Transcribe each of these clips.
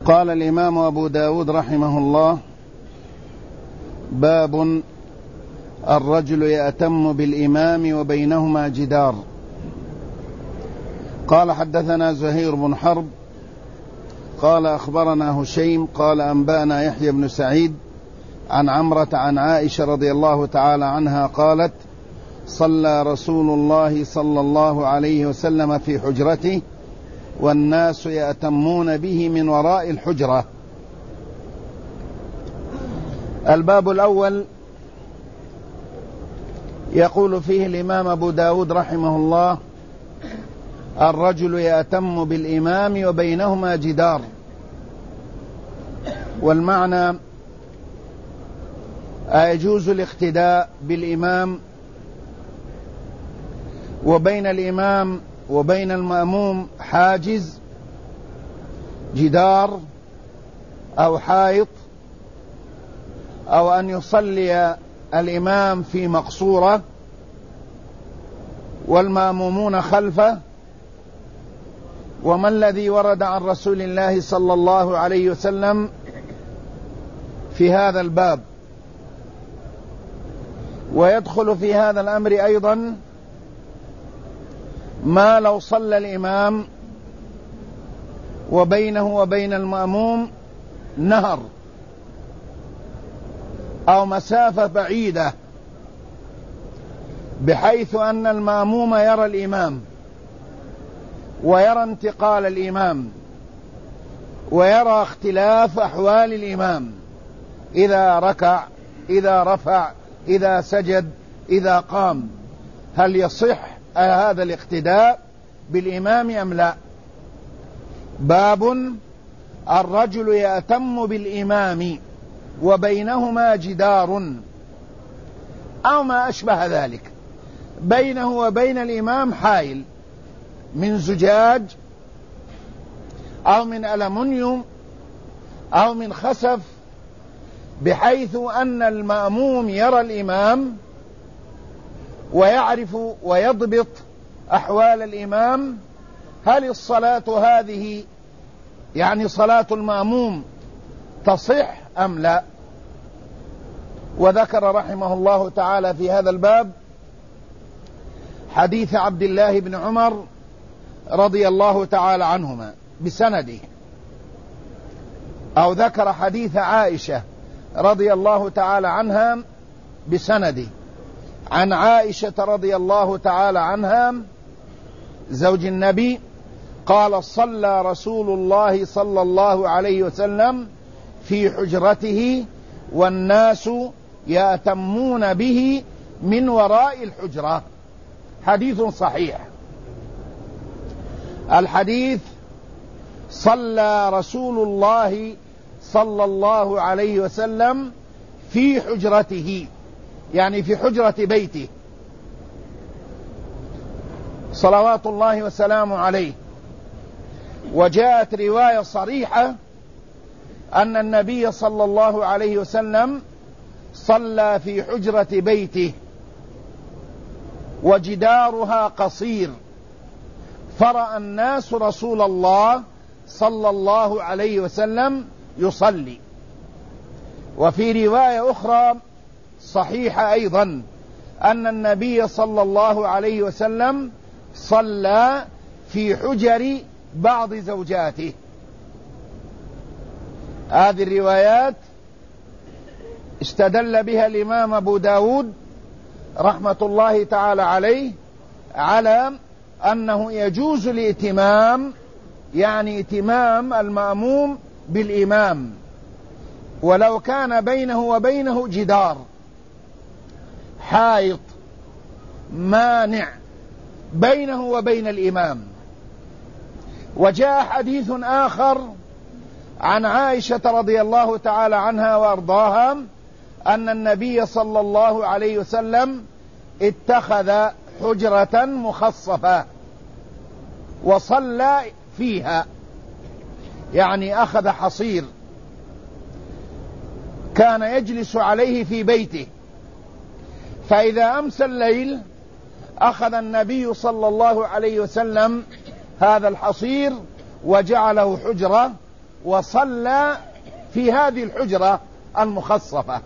قال الإمام أبو داود رحمه الله: باب الرجل يأتم بالإمام وبينهما جدار. قال: حدثنا زهير بن حرب قال أخبرنا هشيم قال أنبأنا يحيى بن سعيد عن عمرة عن عائشة رضي الله تعالى عنها قالت: صلى رسول الله صلى الله عليه وسلم في حجرته والناس يأتمون به من وراء الحجرة. الباب الأول يقول فيه الإمام أبو داود رحمه الله: الرجل يأتم بالإمام وبينهما جدار. والمعنى: أيجوز الاقتداء بالإمام وبين الإمام وبين المأموم حاجز، جدار أو حائط، أو أن يصلي الإمام في مقصورة والمأمومون خلفه؟ وما الذي ورد عن رسول الله صلى الله عليه وسلم في هذا الباب؟ ويدخل في هذا الأمر أيضا ما لو صلى الإمام وبينه وبين المأموم نهر أو مسافة بعيدة، بحيث أن المأموم يرى الإمام ويرى انتقال الإمام ويرى اختلاف أحوال الإمام، إذا ركع، إذا رفع، إذا سجد، إذا قام، هل يصح هذا الاقتداء بالإمام أم لا؟ باب الرجل يأتم بالإمام وبينهما جدار أو ما أشبه ذلك، بينه وبين الإمام حائل من زجاج أو من ألمنيوم أو من خسف، بحيث أن المأموم يرى الإمام ويعرف ويضبط أحوال الإمام. هل الصلاة هذه يعني صلاة المأموم تصح أم لا؟ وذكر رحمه الله تعالى في هذا الباب حديث عبد الله بن عمر رضي الله تعالى عنهما بسنده، أو ذكر حديث عائشة رضي الله تعالى عنها بسنده، عن عائشة رضي الله تعالى عنها زوج النبي قال: صلى رسول الله صلى الله عليه وسلم في حجرته والناس يأتمون به من وراء الحجرة. حديث صحيح. الحديث: صلى رسول الله صلى الله عليه وسلم في حجرته، يعني في حجرة بيته صلوات الله وسلامه عليه. وجاءت رواية صريحة أن النبي صلى الله عليه وسلم صلى في حجرة بيته وجدارها قصير، فرأى الناس رسول الله صلى الله عليه وسلم يصلي. وفي رواية أخرى صحيحة أيضا أن النبي صلى الله عليه وسلم صلى في حجر بعض زوجاته. هذه الروايات استدل بها الإمام أبو داود رحمة الله تعالى عليه على أنه يجوز الائتمام، يعني ائتمام المأموم بالإمام، ولو كان بينه وبينه جدار، حائط، مانع بينه وبين الإمام. وجاء حديث آخر عن عائشة رضي الله تعالى عنها وأرضاها أن النبي صلى الله عليه وسلم اتخذ حجرة مخصفة وصلى فيها، يعني أخذ حصير كان يجلس عليه في بيته، فإذا أمسى الليل أخذ النبي صلى الله عليه وسلم هذا الحصير وجعله حجرة وصلى في هذه الحجرة المخصصة.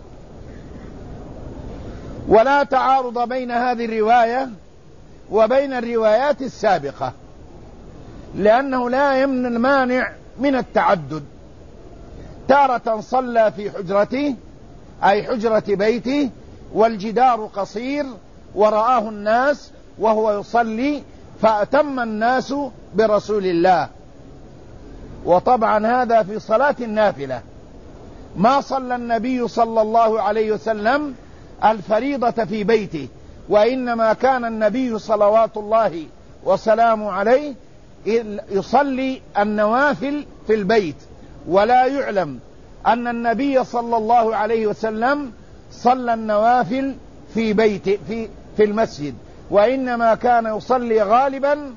ولا تعارض بين هذه الرواية وبين الروايات السابقة، لأنه لا يمنع المانع من التعدد. تارة صلى في حجرته أي حجرة بيته والجدار قصير ورآه الناس وهو يصلي فأتم الناس برسول الله. وطبعا هذا في صلاة النافلة. ما صلى النبي صلى الله عليه وسلم الفريضة في بيته، وإنما كان النبي صلوات الله وسلامه عليه يصلي النوافل في البيت. ولا يعلم أن النبي صلى الله عليه وسلم صلى النوافل في بيته في المسجد، وإنما كان يصلي غالبا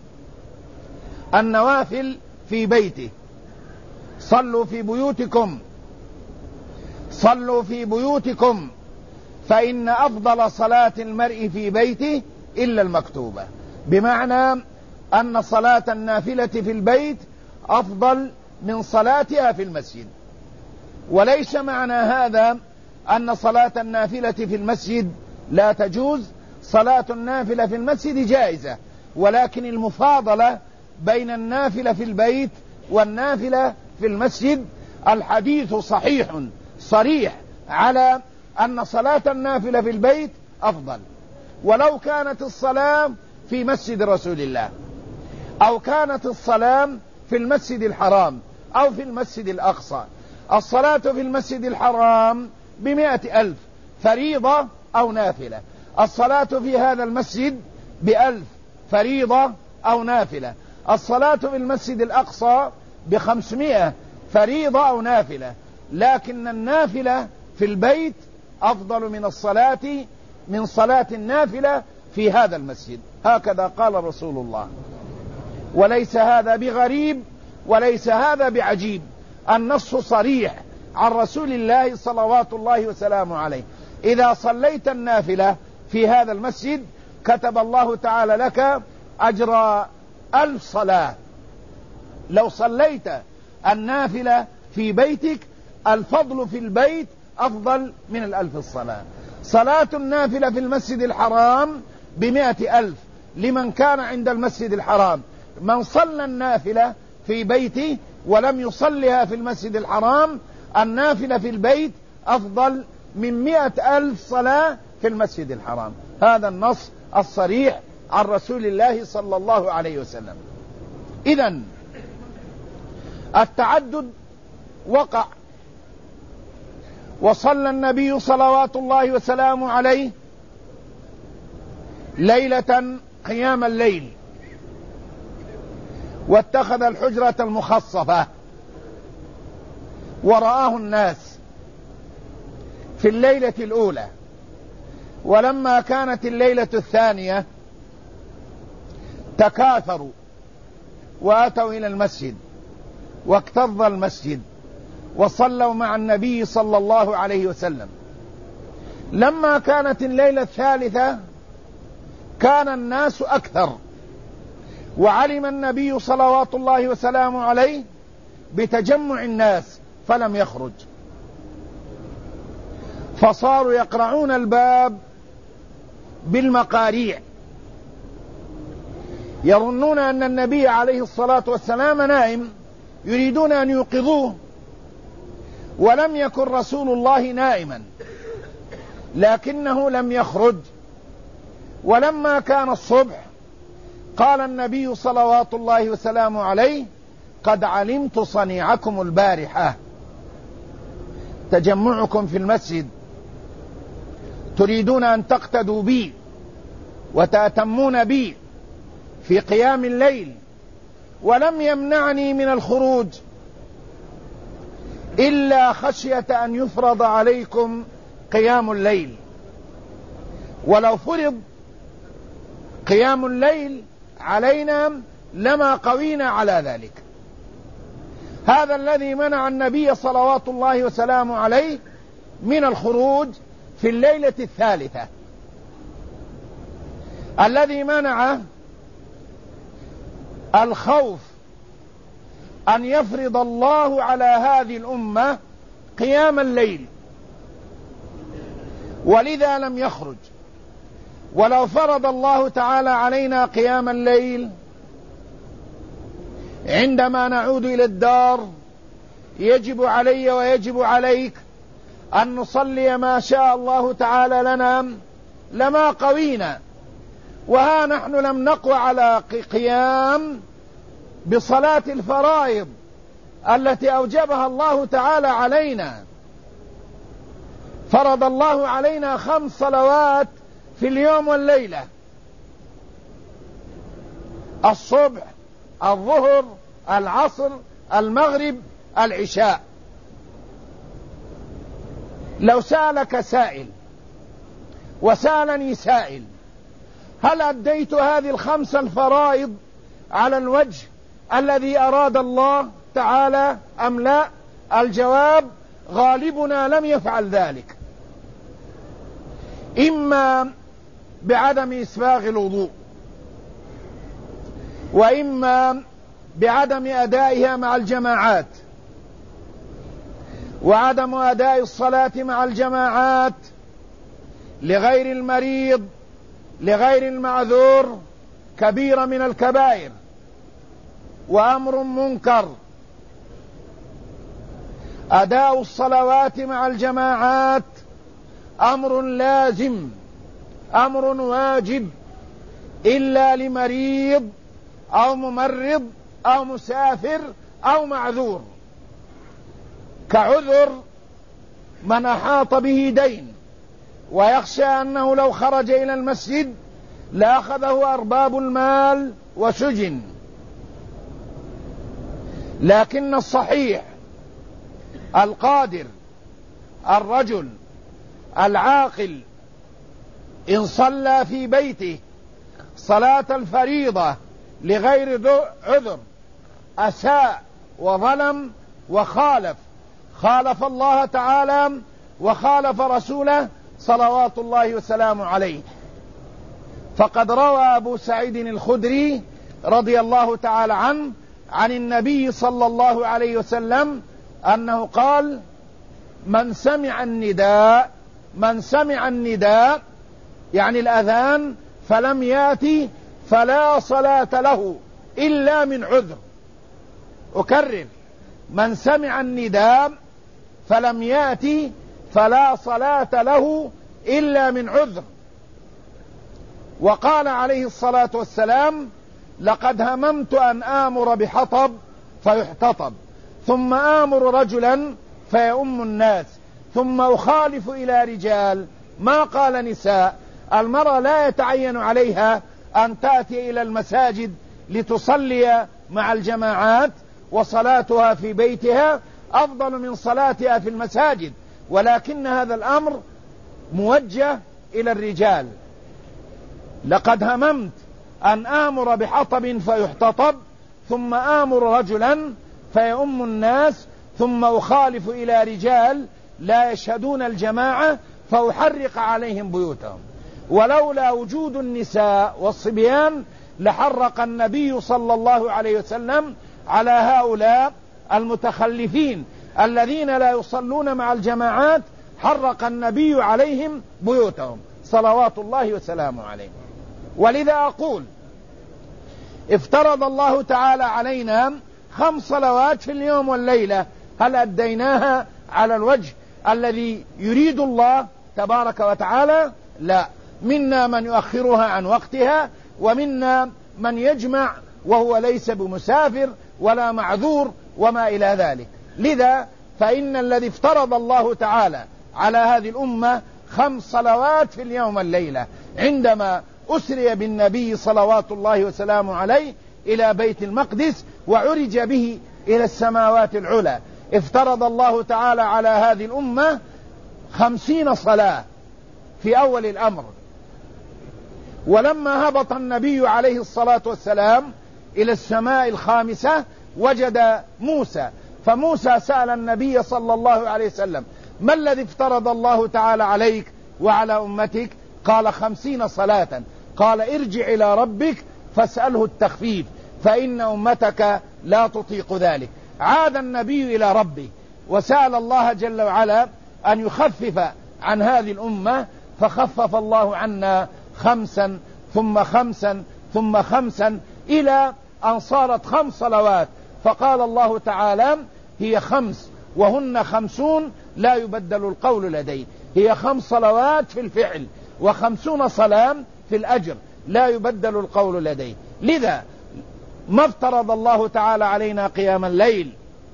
النوافل في بيته. صلوا في بيوتكم فإن أفضل صلاة المرء في بيته إلا المكتوبة، بمعنى أن صلاة النافلة في البيت أفضل من صلاتها في المسجد. وليس معنى هذا أن صلاة النافلة في المسجد لا تجوز. صلاة النافلة في المسجد جائزة، ولكن المفاضلة بين النافلة في البيت والنافلة في المسجد الحديث صحيح صريح على أن صلاة النافلة في البيت أفضل. ولو كانت الصلاة في مسجد رسول الله، أو كانت الصلاة في المسجد الحرام أو في المسجد الأقصى. الصلاة في المسجد الحرام ب100,000 فريضة أو نافلة، الصلاة في هذا المسجد ب1000 فريضة أو نافلة، الصلاة في المسجد الأقصى ب500 فريضة أو نافلة. لكن النافلة في البيت أفضل من صلاة النافلة في هذا المسجد. هكذا قال رسول الله، وليس هذا بغريب وليس هذا بعجيب. النص صريح عن رسول الله صلوات الله وسلامه عليه. إذا صليت النافلة في هذا المسجد كتب الله تعالى لك أجر 1000 صلاة. لو صليت النافلة في بيتك الفضل في البيت أفضل من 1000 الصلاة. صلاة النافلة في المسجد الحرام ب100,000 لمن كان عند المسجد الحرام. من صلى النافلة في بيته ولم يصلها في المسجد الحرام النافلة في البيت أفضل من 100,000 صلاة في المسجد الحرام. هذا النص الصريح عن رسول الله صلى الله عليه وسلم. إذن التعدد وقع، وصلى النبي صلوات الله وسلامه عليه ليلة قيام الليل، واتخذ الحجرة المخصصة ورآه الناس في الليلة الأولى. ولما كانت الليلة الثانية تكاثروا وأتوا إلى المسجد واكتظ المسجد وصلوا مع النبي صلى الله عليه وسلم. لما كانت الليلة الثالثة كان الناس أكثر، وعلم النبي صلوات الله وسلامه عليه بتجمع الناس فلم يخرج، فصاروا يقرعون الباب بالمقاريع يظنون أن النبي عليه الصلاة والسلام نائم، يريدون أن يوقظوه. ولم يكن رسول الله نائما، لكنه لم يخرج. ولما كان الصبح قال النبي صلوات الله وسلامه عليه: قد علمت صنيعكم البارحة، تجمعكم في المسجد تريدون أن تقتدوا بي وتأتمون بي في قيام الليل، ولم يمنعني من الخروج إلا خشية أن يفرض عليكم قيام الليل، ولو فرض قيام الليل علينا لما قوينا على ذلك. هذا الذي منع النبي صلوات الله وسلامه عليه من الخروج في الليلة الثالثة. الذي منع الخوف أن يفرض الله على هذه الأمة قيام الليل، ولذا لم يخرج. ولو فرض الله تعالى علينا قيام الليل عندما نعود إلى الدار يجب علي ويجب عليك أن نصلي ما شاء الله تعالى لنا لما قوينا، وها نحن لم نقوى على قيام بصلاة الفرائض التي أوجبها الله تعالى علينا. فرض الله علينا 5 صلوات في اليوم والليلة: الصبح، الظهر، العصر، المغرب، العشاء. لو سألك سائل وسألني سائل هل أديت هذه ال5 الفرائض على الوجه الذي أراد الله تعالى أم لا؟ الجواب: غالبنا لم يفعل ذلك، إما بعدم إسباغ الوضوء، وإما بعدم أدائها مع الجماعات، وعدم أداء الصلاة مع الجماعات لغير المريض لغير المعذور كبيرة من الكبائر وأمر منكر. أداء الصلوات مع الجماعات أمر لازم، أمر واجب، إلا لمريض أو ممرض أو مسافر أو معذور، كعذر من أحاط به دين ويخشى أنه لو خرج إلى المسجد لأخذه أرباب المال وسجن. لكن الصحيح القادر الرجل العاقل إن صلى في بيته صلاة الفريضة لغير عذر أساء وظلم خالف الله تعالى وخالف رسوله صلوات الله وسلامه عليه. فقد روى أبو سعيد الخدري رضي الله تعالى عنه عن النبي صلى الله عليه وسلم أنه قال: من سمع النداء يعني الأذان فلم يأتي فلا صلاة له إلا من عذر. أكرر: من سمع النداء فلم يأتي فلا صلاة له إلا من عذر. وقال عليه الصلاة والسلام: لقد هممت أن آمر بحطب فيحتطب، ثم آمر رجلا فيؤم الناس، ثم أخالف إلى رجال. ما قال نساء. المرأة لا يتعين عليها أن تأتي إلى المساجد لتصلي مع الجماعات، وصلاتها في بيتها أفضل من صلاتها في المساجد، ولكن هذا الأمر موجه إلى الرجال. لقد هممت أن آمر بحطب فيحتطب، ثم آمر رجلا فيؤم الناس، ثم أخالف إلى رجال لا يشهدون الجماعة فأحرق عليهم بيوتهم. ولولا وجود النساء والصبيان لحرق النبي صلى الله عليه وسلم على هؤلاء المتخلفين الذين لا يصلون مع الجماعات، حرق النبي عليهم بيوتهم صلوات الله وسلامه عليه. ولذا أقول: افترض الله تعالى علينا 5 صلوات في اليوم والليلة، هل أديناها على الوجه الذي يريد الله تبارك وتعالى؟ لا. منا من يؤخرها عن وقتها، ومنا من يجمع وهو ليس بمسافر ولا معذور وما إلى ذلك. لذا فإن الذي افترض الله تعالى على هذه الأمة 5 صلوات في اليوم والليلة عندما أسري بالنبي صلوات الله وسلامه عليه إلى بيت المقدس وعرج به إلى السماوات العلى. افترض الله تعالى على هذه الأمة 50 صلاة في أول الأمر. ولما هبط النبي عليه الصلاة والسلام إلى السماء الخامسة وجد موسى، فموسى سأل النبي صلى الله عليه وسلم: ما الذي افترض الله تعالى عليك وعلى أمتك؟ قال: 50 صلاة. قال: ارجع إلى ربك فاسأله التخفيف، فإن أمتك لا تطيق ذلك. عاد النبي إلى ربه وسأل الله جل وعلا أن يخفف عن هذه الأمة، فخفف الله عنا 5 ثم 5 ثم 5 إلى أن صارت 5 صلوات. فقال الله تعالى: هي 5 وهن 50 لا يبدل القول لدي. هي 5 صلوات في الفعل و50 صلاة في الأجر، لا يبدل القول لدي. لذا ما افترض الله تعالى علينا قيام الليل،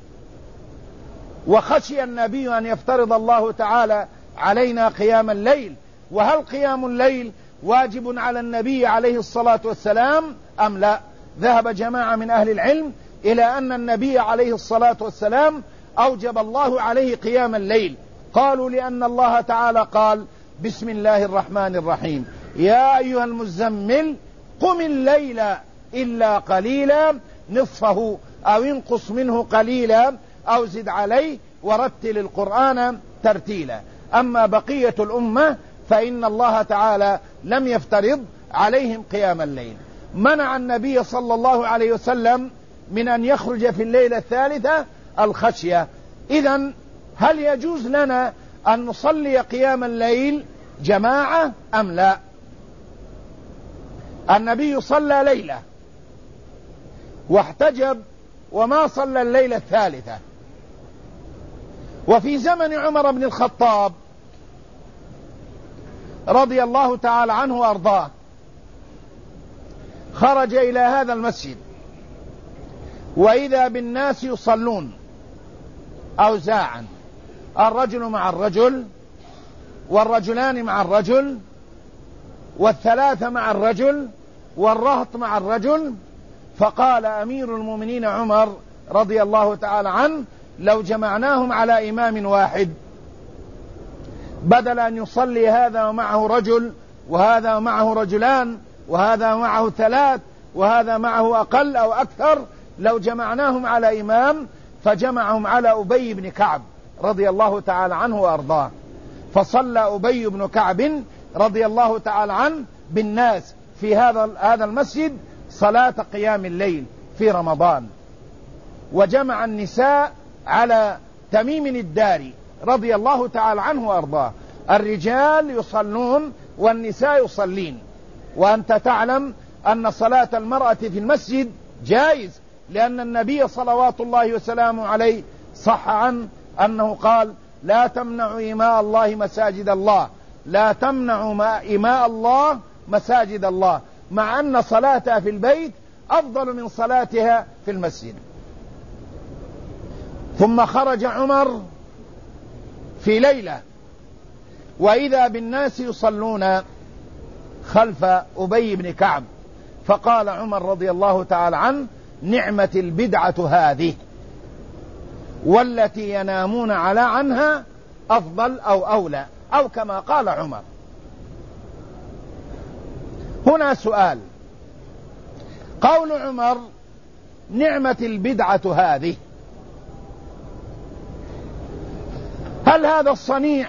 وخشي النبي أن يفترض الله تعالى علينا قيام الليل. وهل قيام الليل واجب على النبي عليه الصلاة والسلام أم لا؟ ذهب جماعة من أهل العلم إلى أن النبي عليه الصلاة والسلام أوجب الله عليه قيام الليل. قالوا: لأن الله تعالى قال: بسم الله الرحمن الرحيم، يا أيها المزمل قم الليل إلا قليلا نصفه أو انقص منه قليلا أو زد عليه ورتل القرآن ترتيلا. أما بقية الأمة فإن الله تعالى لم يفترض عليهم قيام الليل. منع النبي صلى الله عليه وسلم من أن يخرج في الليلة الثالثة الخشية. إذن هل يجوز لنا أن نصلي قيام الليل جماعة أم لا؟ النبي صلى ليلة واحتجب وما صلى الليلة الثالثة. وفي زمن عمر بن الخطاب رضي الله تعالى عنه وأرضاه خرج إلى هذا المسجد وإذا بالناس يصلون أوزاعا، الرجل مع الرجل والرجلان مع الرجل والثلاثة مع الرجل والرهط مع الرجل. فقال أمير المؤمنين عمر رضي الله تعالى عنه: لو جمعناهم على إمام واحد بدل أن يصلي هذا ومعه رجل وهذا معه رجلان وهذا معه 3 وهذا معه أقل أو أكثر، لو جمعناهم على إمام فجمعهم على أبي بن كعب رضي الله تعالى عنه وأرضاه. فصلى أبي بن كعب رضي الله تعالى عنه بالناس في هذا المسجد صلاة قيام الليل في رمضان. وجمع النساء على تميم الداري رضي الله تعالى عنه وأرضاه. الرجال يصلون والنساء يصلين. وأنت تعلم أن صلاة المرأة في المسجد جائز، لأن النبي صلوات الله وسلامه عليه صح عنه أنه قال: لا تمنعوا إماء الله مساجد الله، لا تمنعوا إماء الله مساجد الله، مع أن صلاتها في البيت أفضل من صلاتها في المسجد. ثم خرج عمر في ليلة وإذا بالناس يصلون خلف أبي بن كعب، فقال عمر رضي الله تعالى عنه: نعمة البدعة هذه، والتي ينامون على عنها أفضل أو أولى، أو كما قال عمر. هنا سؤال: قول عمر نعمة البدعة هذه، هل هذا الصنيع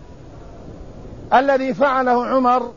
الذي فعله عمر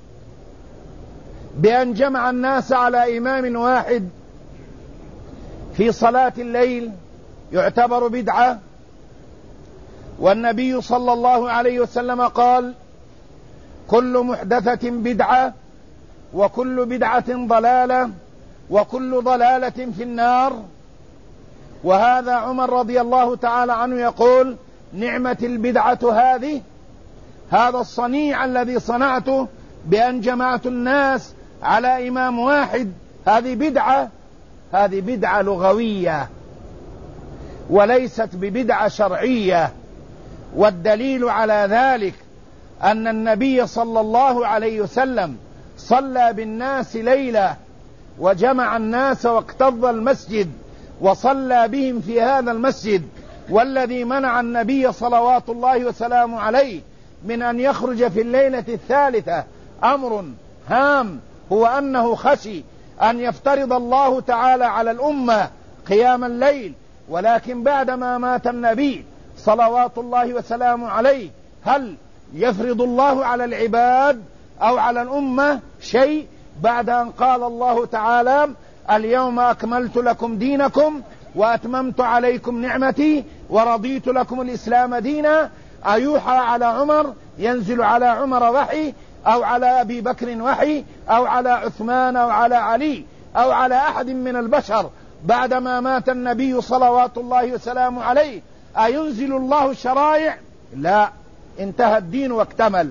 بأن جمع الناس على إمام واحد في صلاة الليل يعتبر بدعة؟ والنبي صلى الله عليه وسلم قال: كل محدثة بدعة وكل بدعة ضلالة وكل ضلالة في النار. وهذا عمر رضي الله تعالى عنه يقول: نعمة البدعة هذه، هذا الصنيع الذي صنعته بأن جمعت الناس على إمام واحد، هذه بدعة، هذه بدعة لغوية وليست ببدعة شرعية. والدليل على ذلك أن النبي صلى الله عليه وسلم صلى بالناس ليلة وجمع الناس واكتظ المسجد وصلى بهم في هذا المسجد. والذي منع النبي صلوات الله وسلامه عليه من أن يخرج في الليلة الثالثة أمر هام، هو أنه خشي أن يفترض الله تعالى على الأمة قيام الليل. ولكن بعدما مات النبي صلوات الله وسلامه عليه، هل يفرض الله على العباد أو على الأمة شيء بعد أن قال الله تعالى: اليوم أكملت لكم دينكم وأتممت عليكم نعمتي ورضيت لكم الإسلام دينا، أيوحى على عمر، ينزل على عمر وحي، أو على أبي بكر وحي، أو على عثمان، أو على علي، أو على أحد من البشر بعدما مات النبي صلوات الله وسلامه عليه، أينزل الله الشرائع؟ لا، انتهى الدين واكتمل.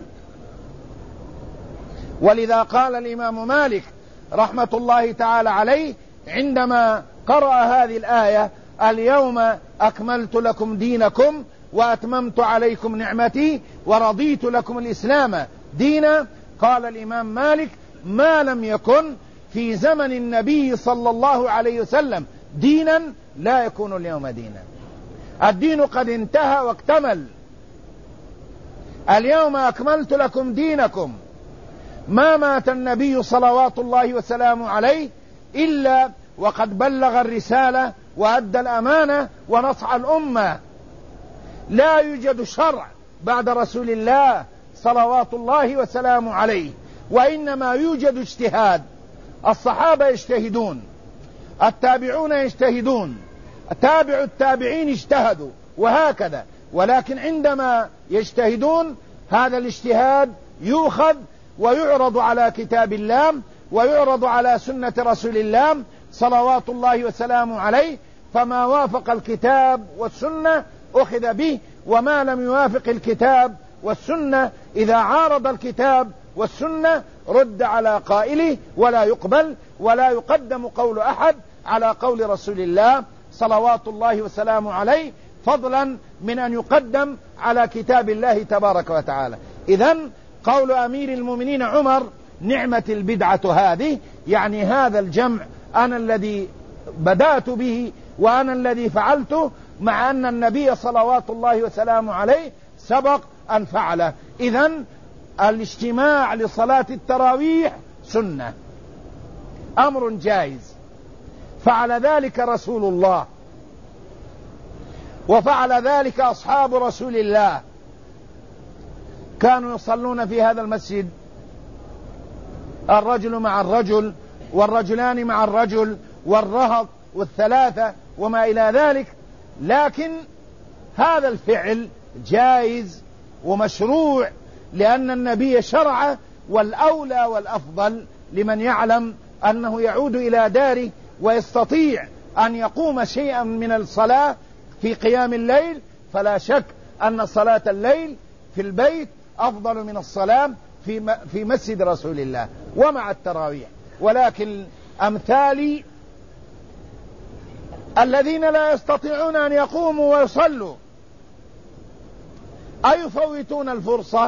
ولذا قال الإمام مالك رحمة الله تعالى عليه عندما قرأ هذه الآية: اليوم أكملت لكم دينكم وأتممت عليكم نعمتي ورضيت لكم الإسلام دينا، قال الإمام مالك: ما لم يكن في زمن النبي صلى الله عليه وسلم دينا لا يكون اليوم دينا. الدين قد انتهى واكتمل. اليوم أكملت لكم دينكم. ما مات النبي صلوات الله وسلامه عليه إلا وقد بلغ الرسالة وأدى الأمانة ونصح الأمة. لا يوجد شرع بعد رسول الله صلوات الله وسلامه عليه، وإنما يوجد اجتهاد. الصحابة يجتهدون، التابعون يجتهدون، تابع التابعين اجتهدوا، وهكذا. ولكن عندما يجتهدون هذا الاجتهاد يؤخذ ويعرض على كتاب الله ويعرض على سنة رسول الله صلوات الله وسلامه عليه، فما وافق الكتاب والسنة أخذ به، وما لم يوافق الكتاب والسنة إذا عارض الكتاب والسنة رد على قائله ولا يقبل، ولا يقدم قول أحد على قول رسول الله صلوات الله وسلامه عليه، فضلا من أن يقدم على كتاب الله تبارك وتعالى. إذن قول أمير المؤمنين عمر: نعمة البدعة هذه، يعني هذا الجمع أنا الذي بدأت به وأنا الذي فعلته، مع أن النبي صلوات الله وسلامه عليه سبق أن فعله. إذن الاجتماع لصلاة التراويح سنة، أمر جائز، فعل ذلك رسول الله، وفعل ذلك أصحاب رسول الله. كانوا يصلون في هذا المسجد الرجل مع الرجل، والرجلان مع الرجل، والرهط، والثلاثة، وما إلى ذلك. لكن هذا الفعل جائز ومشروع لأن النبي شرعه، والأولى والأفضل لمن يعلم أنه يعود إلى داره ويستطيع أن يقوم شيئا من الصلاة في قيام الليل، فلا شك أن صلاة الليل في البيت أفضل من الصلاة في مسجد رسول الله ومع التراويح. ولكن أمثالي الذين لا يستطيعون أن يقوموا ويصلوا أيفوتون الفرصة؟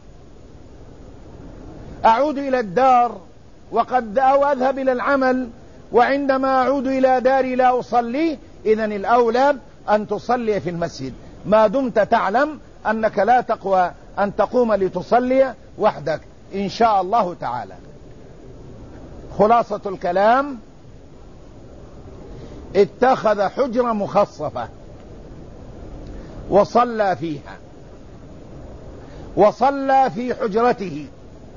أعود إلى الدار أو أذهب إلى العمل، وعندما أعود إلى داري لا أصلي. إذن الأولى أن تصلي في المسجد ما دمت تعلم أنك لا تقوى أن تقوم لتصلي وحدك إن شاء الله تعالى. خلاصة الكلام: اتخذ حجرة مخصفة وصلى فيها، وصلى في حجرته،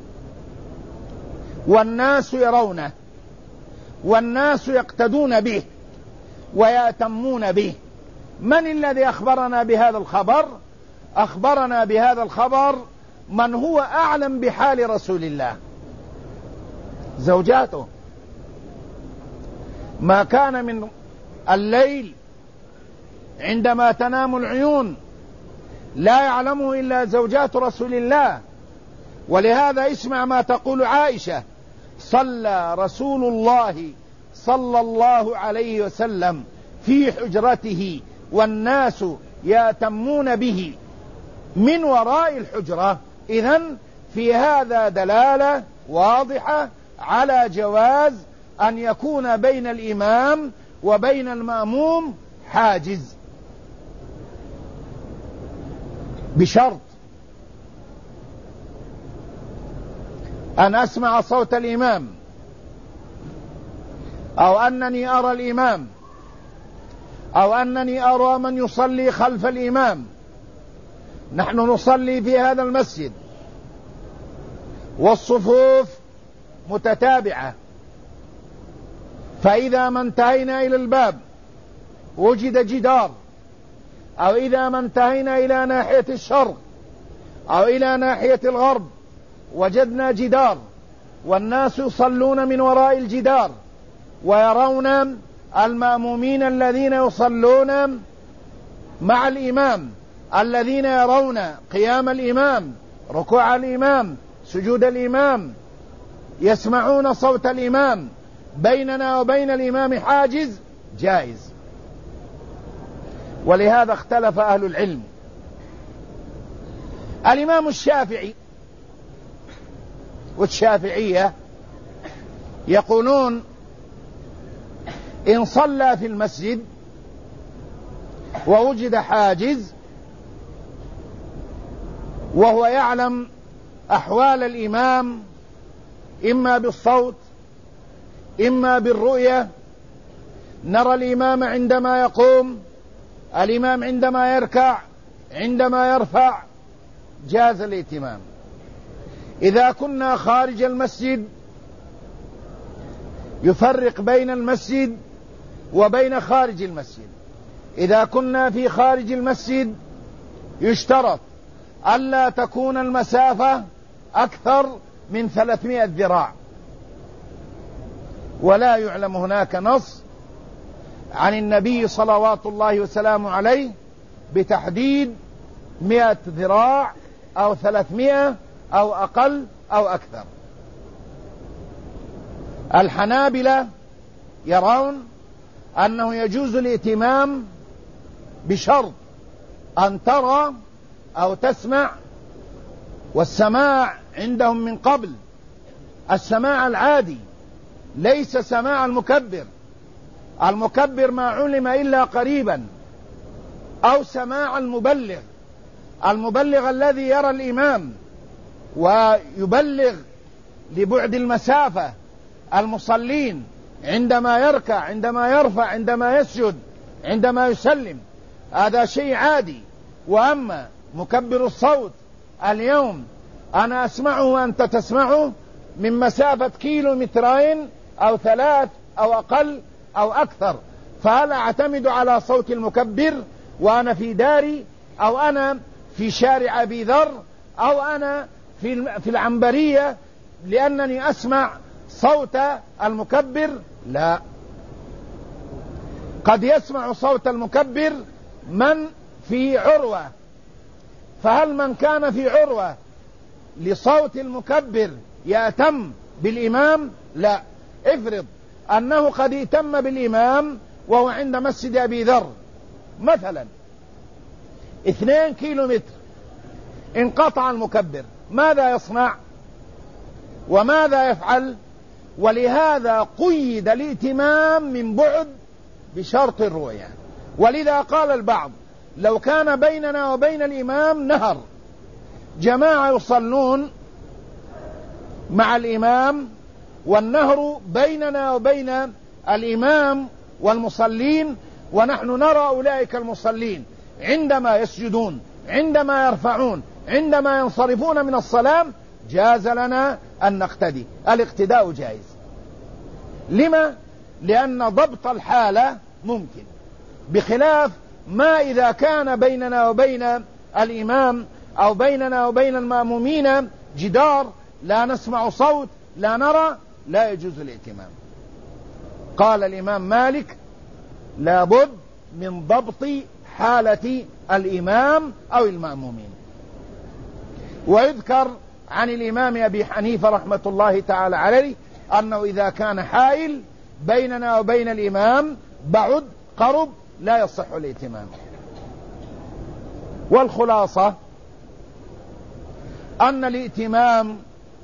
والناس يرونه، والناس يقتدون به ويأتمون به. من الذي أخبرنا بهذا الخبر؟ أخبرنا بهذا الخبر من هو أعلم بحال رسول الله، زوجاته. ما كان من الليل عندما تنام العيون لا يعلمه إلا زوجات رسول الله. ولهذا اسمع ما تقول عائشة: صلى رسول الله صلى الله عليه وسلم في حجرته والناس يأتمون به من وراء الحجرة. إذن في هذا دلالة واضحة على جواز أن يكون بين الإمام وبين المأموم حاجز، بشرط أن أسمع صوت الإمام، أو أنني أرى الإمام، أو أنني أرى من يصلي خلف الإمام. نحن نصلي في هذا المسجد والصفوف متتابعة، فإذا ما انتهينا إلى الباب وجد جدار، أو إذا ما انتهينا إلى ناحية الشرق أو إلى ناحية الغرب وجدنا جدار والناس يصلون من وراء الجدار ويرون المأمومين الذين يصلون مع الإمام، الذين يرون قيام الإمام، ركوع الإمام، سجود الإمام، يسمعون صوت الإمام، بيننا وبين الإمام حاجز، جائز. ولهذا اختلف أهل العلم. الإمام الشافعي والشافعية يقولون إن صلى في المسجد ووجد حاجز وهو يعلم أحوال الإمام إما بالصوت إما بالرؤية، نرى الإمام عندما يقوم، الإمام عندما يركع، عندما يرفع، جاز الائتمام. إذا كنا خارج المسجد يفرق بين المسجد وبين خارج المسجد. إذا كنا في خارج المسجد يشترط ألا تكون المسافة أكثر من 300 ذراع، ولا يعلم هناك نص عن النبي صلوات الله وسلامه عليه بتحديد 100 ذراع أو 300 أو أقل أو أكثر. الحنابلة يرون أنه يجوز الائتمام بشرط أن ترى أو تسمع، والسماع عندهم من قبل السماع العادي ليس سماع المكبر. المكبر ما علم إلا قريبا، أو سماع المبلغ، المبلغ الذي يرى الإمام ويبلغ لبعد المسافة المصلين عندما يركع، عندما يرفع، عندما يسجد، عندما يسلم، هذا شيء عادي. وأما مكبر الصوت اليوم أنا أسمعه وأنت تسمعه من مسافة 2 كيلو أو 3 أو أقل أو أكثر، فهل أعتمد على صوت المكبر وأنا في داري، أو أنا في شارع أبي ذر، أو أنا في العنبرية لأنني أسمع صوت المكبر؟ لا، قد يسمع صوت المكبر من في عروة، فهل من كان في عروة لصوت المكبر يأتم بالإمام؟ لا. افرض أنه قد ائتم بالإمام وهو عند مسجد أبي ذر مثلا 2 كيلومتر، انقطع المكبر، ماذا يصنع وماذا يفعل؟ ولهذا قيد الائتمام من بعد بشرط الرؤية. ولذا قال البعض لو كان بيننا وبين الإمام نهر، جماعة يصلون مع الإمام والنهر بيننا وبين الإمام والمصلين، ونحن نرى أولئك المصلين عندما يسجدون، عندما يرفعون، عندما ينصرفون من الصلاة، جاز لنا أن نقتدي. الاقتداء جائز. لما؟ لأن ضبط الحالة ممكن، بخلاف ما إذا كان بيننا وبين الإمام أو بيننا وبين المأمومين جدار لا نسمع صوت لا نرى، لا يجوز الائتمام. قال الإمام مالك لابد من ضبط حالة الإمام أو المأمومين. ويذكر عن الإمام أبي حنيفة رحمة الله تعالى عليه أنه إذا كان حائل بيننا وبين الإمام بعد قرب لا يصح الائتمام. والخلاصة أن الائتمام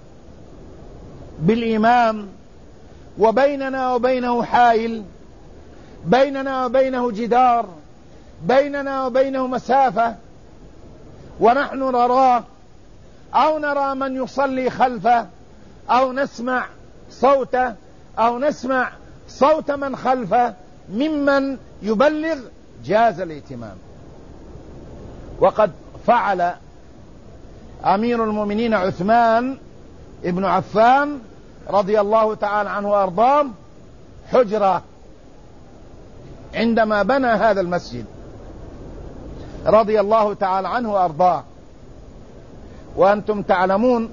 بالإمام وبيننا وبينه حائل، بيننا وبينه جدار، بيننا وبينه مسافة، ونحن نراه أو نرى من يصلي خلفه، أو نسمع صوته، أو نسمع صوت من خلفه ممن يبلغ، جاز الائتمام. وقد فعل أمير المؤمنين عثمان ابن عفان رضي الله تعالى عنه وأرضاه حجرة عندما بنى هذا المسجد رضي الله تعالى عنه وأرضاه. وأنتم تعلمون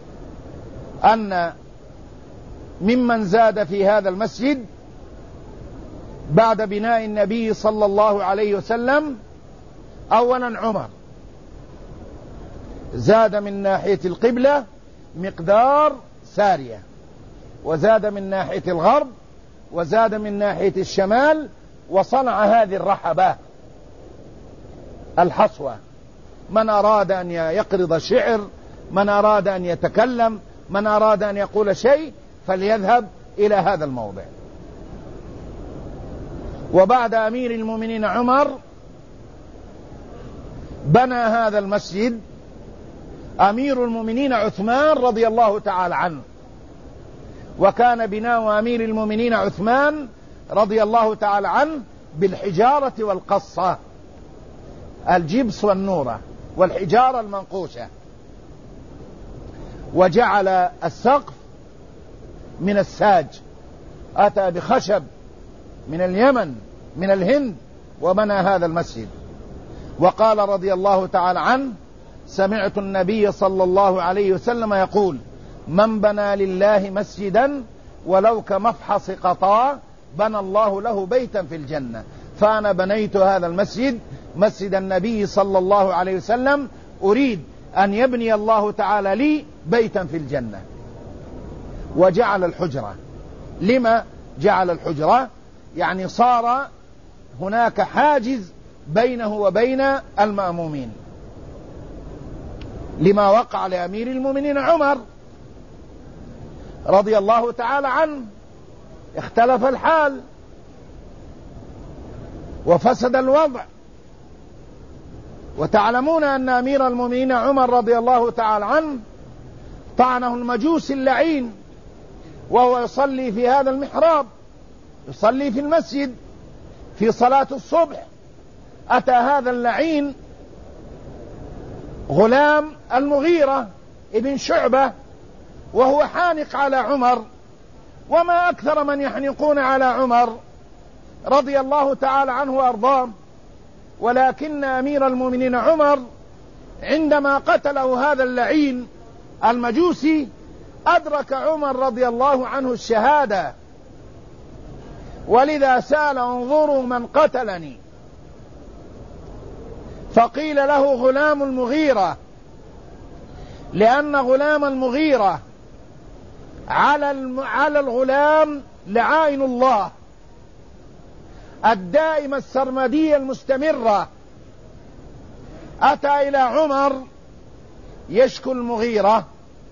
أن ممن زاد في هذا المسجد بعد بناء النبي صلى الله عليه وسلم أولا عمر، زاد من ناحية القبلة مقدار سارية، وزاد من ناحية الغرب، وزاد من ناحية الشمال، وصنع هذه الرحبة الحصوة. من أراد أن يقرض شعر، من أراد أن يتكلم، من أراد أن يقول شيء فليذهب إلى هذا الموضع. وبعد أمير المؤمنين عمر بنى هذا المسجد أمير المؤمنين عثمان رضي الله تعالى عنه. وكان بناء أمير المؤمنين عثمان رضي الله تعالى عنه بالحجارة والقصة، الجبس والنورة والحجارة المنقوشة. وجعل السقف من الساج، أتى بخشب من اليمن من الهند وبنى هذا المسجد. وقال رضي الله تعالى عنه: سمعت النبي صلى الله عليه وسلم يقول: من بنى لله مسجدا ولو كمفحص قطاع بنى الله له بيتا في الجنة. فأنا بنيت هذا المسجد مسجد النبي صلى الله عليه وسلم، أريد أن يبني الله تعالى لي بيتا في الجنة. وجعل الحجرة. لما جعل الحجرة؟ يعني صار هناك حاجز بينه وبين المأمومين، لما وقع لأمير المؤمنين عمر رضي الله تعالى عنه. اختلف الحال وفسد الوضع. وتعلمون أن أمير المؤمنين عمر رضي الله تعالى عنه طعنه المجوس اللعين وهو يصلي في هذا المحراب، يصلي في المسجد في صلاة الصبح. أتى هذا اللعين غلام المغيرة ابن شعبة وهو حانق على عمر، وما أكثر من يحنقون على عمر رضي الله تعالى عنه وأرضاه. ولكن أمير المؤمنين عمر عندما قتله هذا اللعين المجوسي أدرك عمر رضي الله عنه الشهادة، ولذا سأل: انظروا من قتلني. فقيل له غلام المغيرة، لأن غلام المغيرة على الغلام لعائن الله الدائمة السرمدية المستمرة. أتى إلى عمر يشكو المغيرة: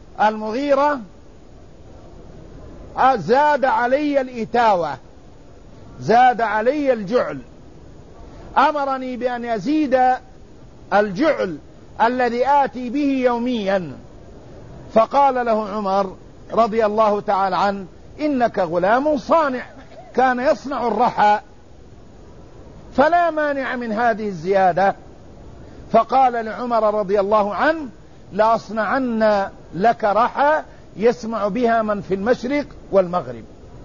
زاد علي الإتاوة، زاد علي الجعل، أمرني بأن يزيد الجعل الذي آتي به يوميا. فقال له عمر رضي الله تعالى عنه: إنك غلام صانع، كان يصنع الرحى، فلا مانع من هذه الزيادة. فقال لعمر رضي الله عنه: لأصنعن لك رحى يسمع بها من في المشرق والمغرب.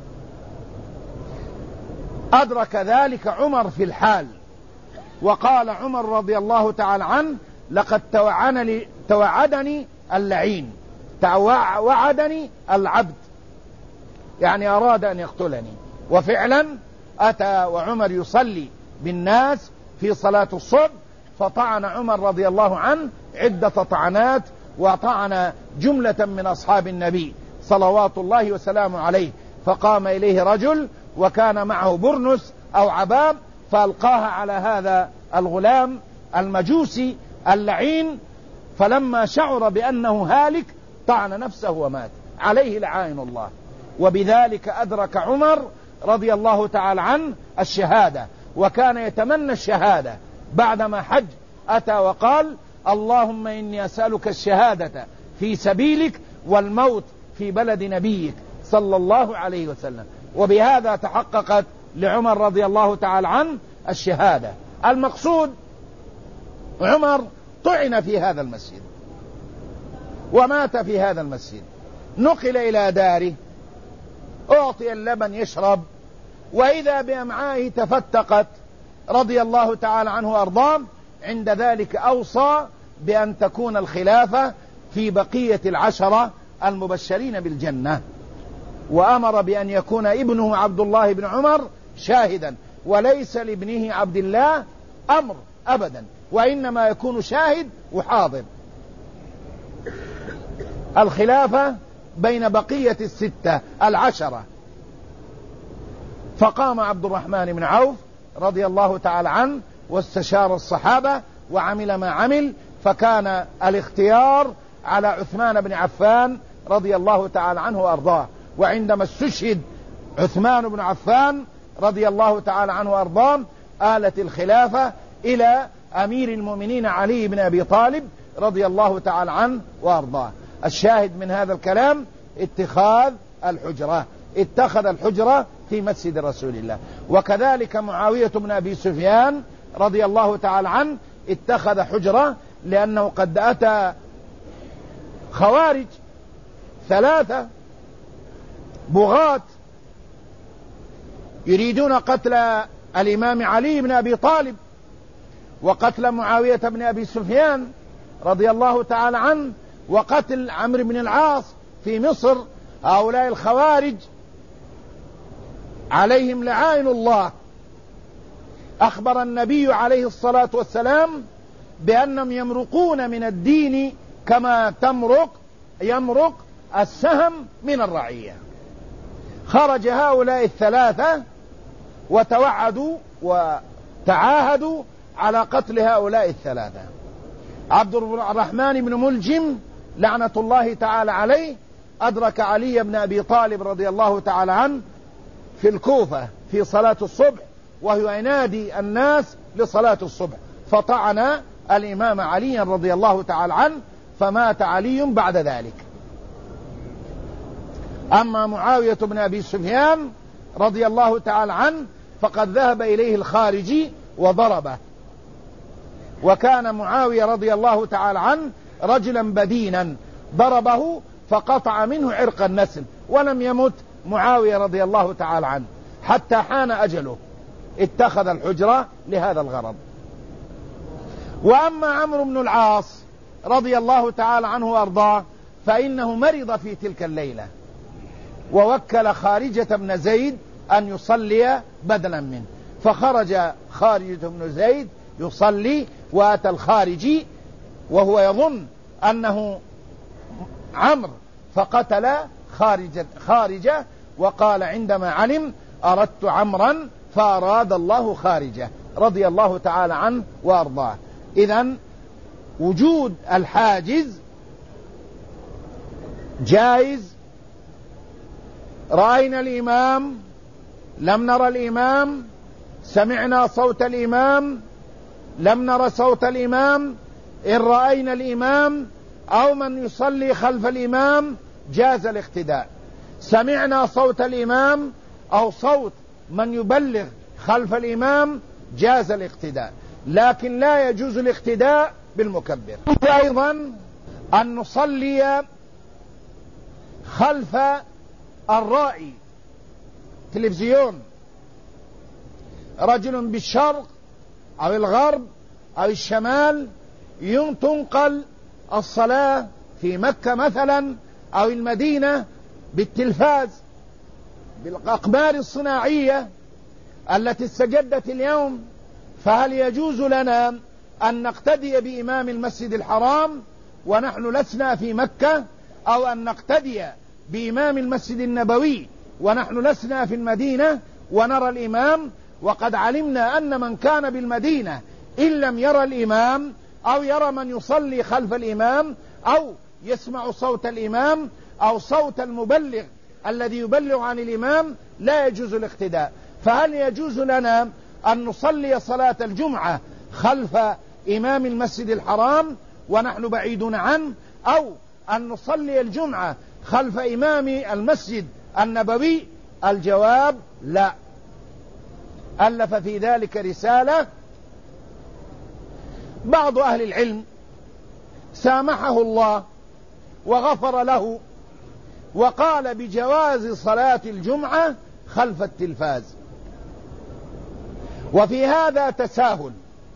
أدرك ذلك عمر في الحال، وقال عمر رضي الله تعالى عنه: لقد توعدني اللعين، توعدني العبد، يعني أراد أن يقتلني. وفعلا أتى وعمر يصلي بالناس في صلاة الصبح، فطعن عمر رضي الله عنه عدة طعنات، وطعن جملة من أصحاب النبي صلوات الله وسلامه عليه. فقام إليه رجل وكان معه برنس أو عباب، فألقاها على هذا الغلام المجوسي اللعين، فلما شعر بأنه هالك طعن نفسه ومات، عليه لعائن الله. وبذلك أدرك عمر رضي الله تعالى عنه الشهادة، وكان يتمنى الشهادة. بعدما حج أتى وقال: اللهم إني أسألك الشهادة في سبيلك والموت في بلد نبيك صلى الله عليه وسلم. وبهذا تحققت لعمر رضي الله تعالى عنه الشهادة. المقصود عمر طعن في هذا المسجد ومات في هذا المسجد، نقل إلى داره، أعطي اللبن يشرب، وإذا بأمعائه تفتقت رضي الله تعالى عنه وأرضاه. عند ذلك أوصى بأن تكون الخلافة في بقية 10 المبشرين بالجنة، وأمر بأن يكون ابنه عبد الله بن عمر شاهدا، وليس لابنه عبد الله أمر أبدا، وإنما يكون شاهد وحاضر. الخلافة بين بقية 10. فقام عبد الرحمن بن عوف رضي الله تعالى عنه واستشار الصحابة وعمل ما عمل، فكان الاختيار على عثمان بن عفان رضي الله تعالى عنه وأرضاه. وعندما استشهد عثمان بن عفان رضي الله تعالى عنه وأرضاه آلت الخلافة إلى أمير المؤمنين علي بن أبي طالب رضي الله تعالى عنه وأرضاه. الشاهد من هذا الكلام اتخاذ الحجرة، اتخذ الحجرة في مسجد رسول الله. وكذلك معاوية بن أبي سفيان رضي الله تعالى عنه اتخذ حجرة، لأنه قد أتى خوارج 3 بغاة يريدون قتل الإمام علي بن أبي طالب وقتل معاوية بن أبي سفيان رضي الله تعالى عنه وقتل عمرو بن العاص في مصر. هؤلاء الخوارج عليهم لعائن الله. أخبر النبي عليه الصلاة والسلام بأنهم يمرقون من الدين كما يمرق السهم من الرعية. خرج هؤلاء 3 وتوعدوا وتعاهدوا على قتل هؤلاء 3. عبد الرحمن بن ملجم لعنة الله تعالى عليه أدرك علي بن أبي طالب رضي الله تعالى عنه في الكوفة في صلاة الصبح وهو ينادي الناس لصلاة الصبح، فطعن الإمام علي رضي الله تعالى عنه فمات علي بعد ذلك. أما معاوية بن أبي سفيان رضي الله تعالى عنه فقد ذهب إليه الخارجي وضربه، وكان معاوية رضي الله تعالى عنه رجلا بدينا، ضربه فقطع منه عرق النسل، ولم يمت معاوية رضي الله تعالى عنه حتى حان أجله، اتخذ الحجرة لهذا الغرض. وأما عمرو بن العاص رضي الله تعالى عنه وأرضاه فإنه مرض في تلك الليلة، ووكل خارجة بن زيد أن يصلي بدلا منه، فخرج خارجة بن زيد يصلي، وأتى الخارجي وهو يظن أنه عمرو فقتل خارجة وقال عندما علم أردت عمرا فأراد الله خارجة رضي الله تعالى عنه وأرضاه. إذن وجود الحاجز جائز. رأينا الإمام، لم نرى الإمام، سمعنا صوت الإمام، لم نرى صوت الإمام، إن رأينا الإمام أو من يصلي خلف الإمام جاز الاقتداء. سمعنا صوت الإمام أو صوت من يبلغ خلف الإمام جاز الاقتداء، لكن لا يجوز الاقتداء بالمكبر. أيضا أن نصلي خلف الرائي، تلفزيون، رجل بالشرق أو الغرب أو الشمال تنقل الصلاة في مكة مثلا أو المدينة بالتلفاز بالأقمار الصناعية التي استجدت اليوم، فهل يجوز لنا أن نقتدي بإمام المسجد الحرام ونحن لسنا في مكة، أو أن نقتدي بإمام المسجد النبوي ونحن لسنا في المدينة ونرى الإمام؟ وقد علمنا أن من كان بالمدينة إن لم يرى الإمام أو يرى من يصلي خلف الإمام أو يسمع صوت الإمام أو صوت المبلغ الذي يبلغ عن الإمام لا يجوز الاقتداء. فهل يجوز لنا أن نصلي صلاة الجمعة خلف إمام المسجد الحرام ونحن بعيدون عنه، أو أن نصلي الجمعة خلف إمام المسجد النبوي؟ الجواب لا. ألف في ذلك رسالة بعض أهل العلم سامحه الله وغفر له، وقال بجواز صلاة الجمعة خلف التلفاز، وفي هذا تساهل،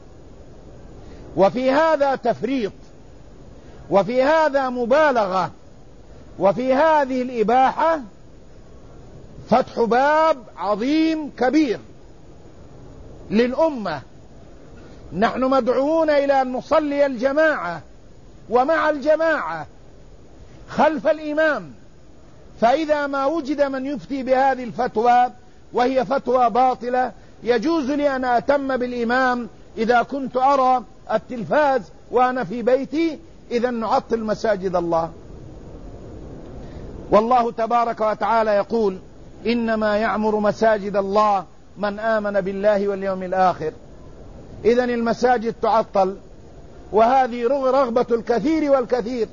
وفي هذا تفريط، وفي هذا مبالغة، وفي هذه الإباحة فتح باب عظيم كبير للأمة. نحن مدعوون إلى أن نصلي الجماعة ومع الجماعة خلف الإمام، فإذا ما وجد من يفتي بهذه الفتوى وهي فتوى باطلة يجوز لي أن أتم بالإمام إذا كنت أرى التلفاز وأنا في بيتي، إذا نعطل مساجد الله. والله تبارك وتعالى يقول: إنما يعمر مساجد الله من آمن بالله واليوم الآخر. إذا المساجد تعطل، وهذه رغبة الكثير والكثير.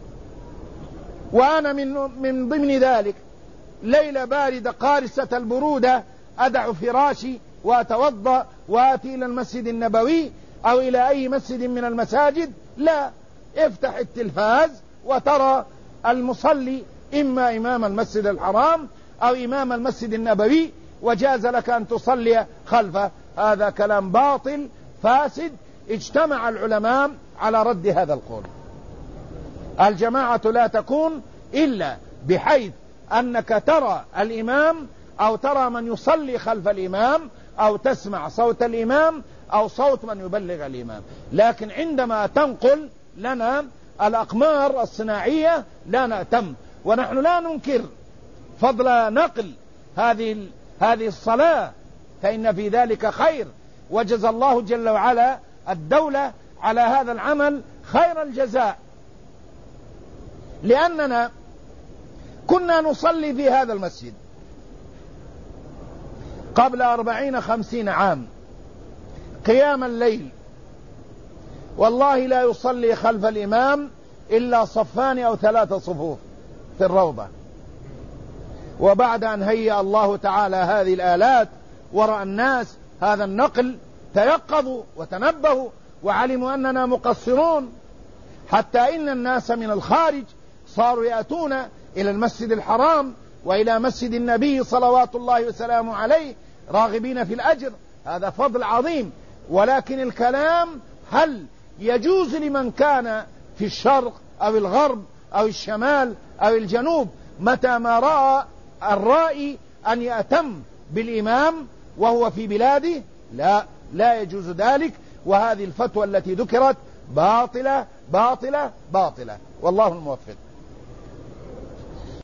وأنا من ضمن ذلك، ليلة باردة قارسة البرودة أدع فراشي وأتوضأ وآتي إلى المسجد النبوي أو إلى أي مسجد من المساجد؟ لا، افتح التلفاز وترى المصلي إما إمام المسجد الحرام أو إمام المسجد النبوي، وجاز لك أن تصلي خلفه. هذا كلام باطل فاسد. اجتمع العلماء على رد هذا القول. الجماعة لا تكون إلا بحيث أنك ترى الإمام أو ترى من يصلي خلف الإمام أو تسمع صوت الإمام أو صوت من يبلغ الإمام. لكن عندما تنقل لنا الأقمار الصناعية لا نأتم. ونحن لا ننكر فضل نقل هذه الصلاة، فإن في ذلك خير، وجزى الله جل وعلا الدولة على هذا العمل خير الجزاء. لأننا كنا نصلي في هذا المسجد قبل 40-50 عام قيام الليل، والله لا يصلي خلف الإمام إلا صفان أو 3 صفوف في الروضة. وبعد أن هيأ الله تعالى هذه الآلات ورأى الناس هذا النقل تيقظوا وتنبهوا وعلموا أننا مقصرون، حتى إن الناس من الخارج صاروا يأتون إلى المسجد الحرام وإلى مسجد النبي صلوات الله وسلامه عليه راغبين في الأجر. هذا فضل عظيم. ولكن الكلام هل يجوز لمن كان في الشرق أو الغرب أو الشمال أو الجنوب متى ما رأى الرائي أن يأتم بالإمام وهو في بلاده؟ لا يجوز ذلك. وهذه الفتوى التي ذكرت باطلة باطلة باطلة، والله الموفق.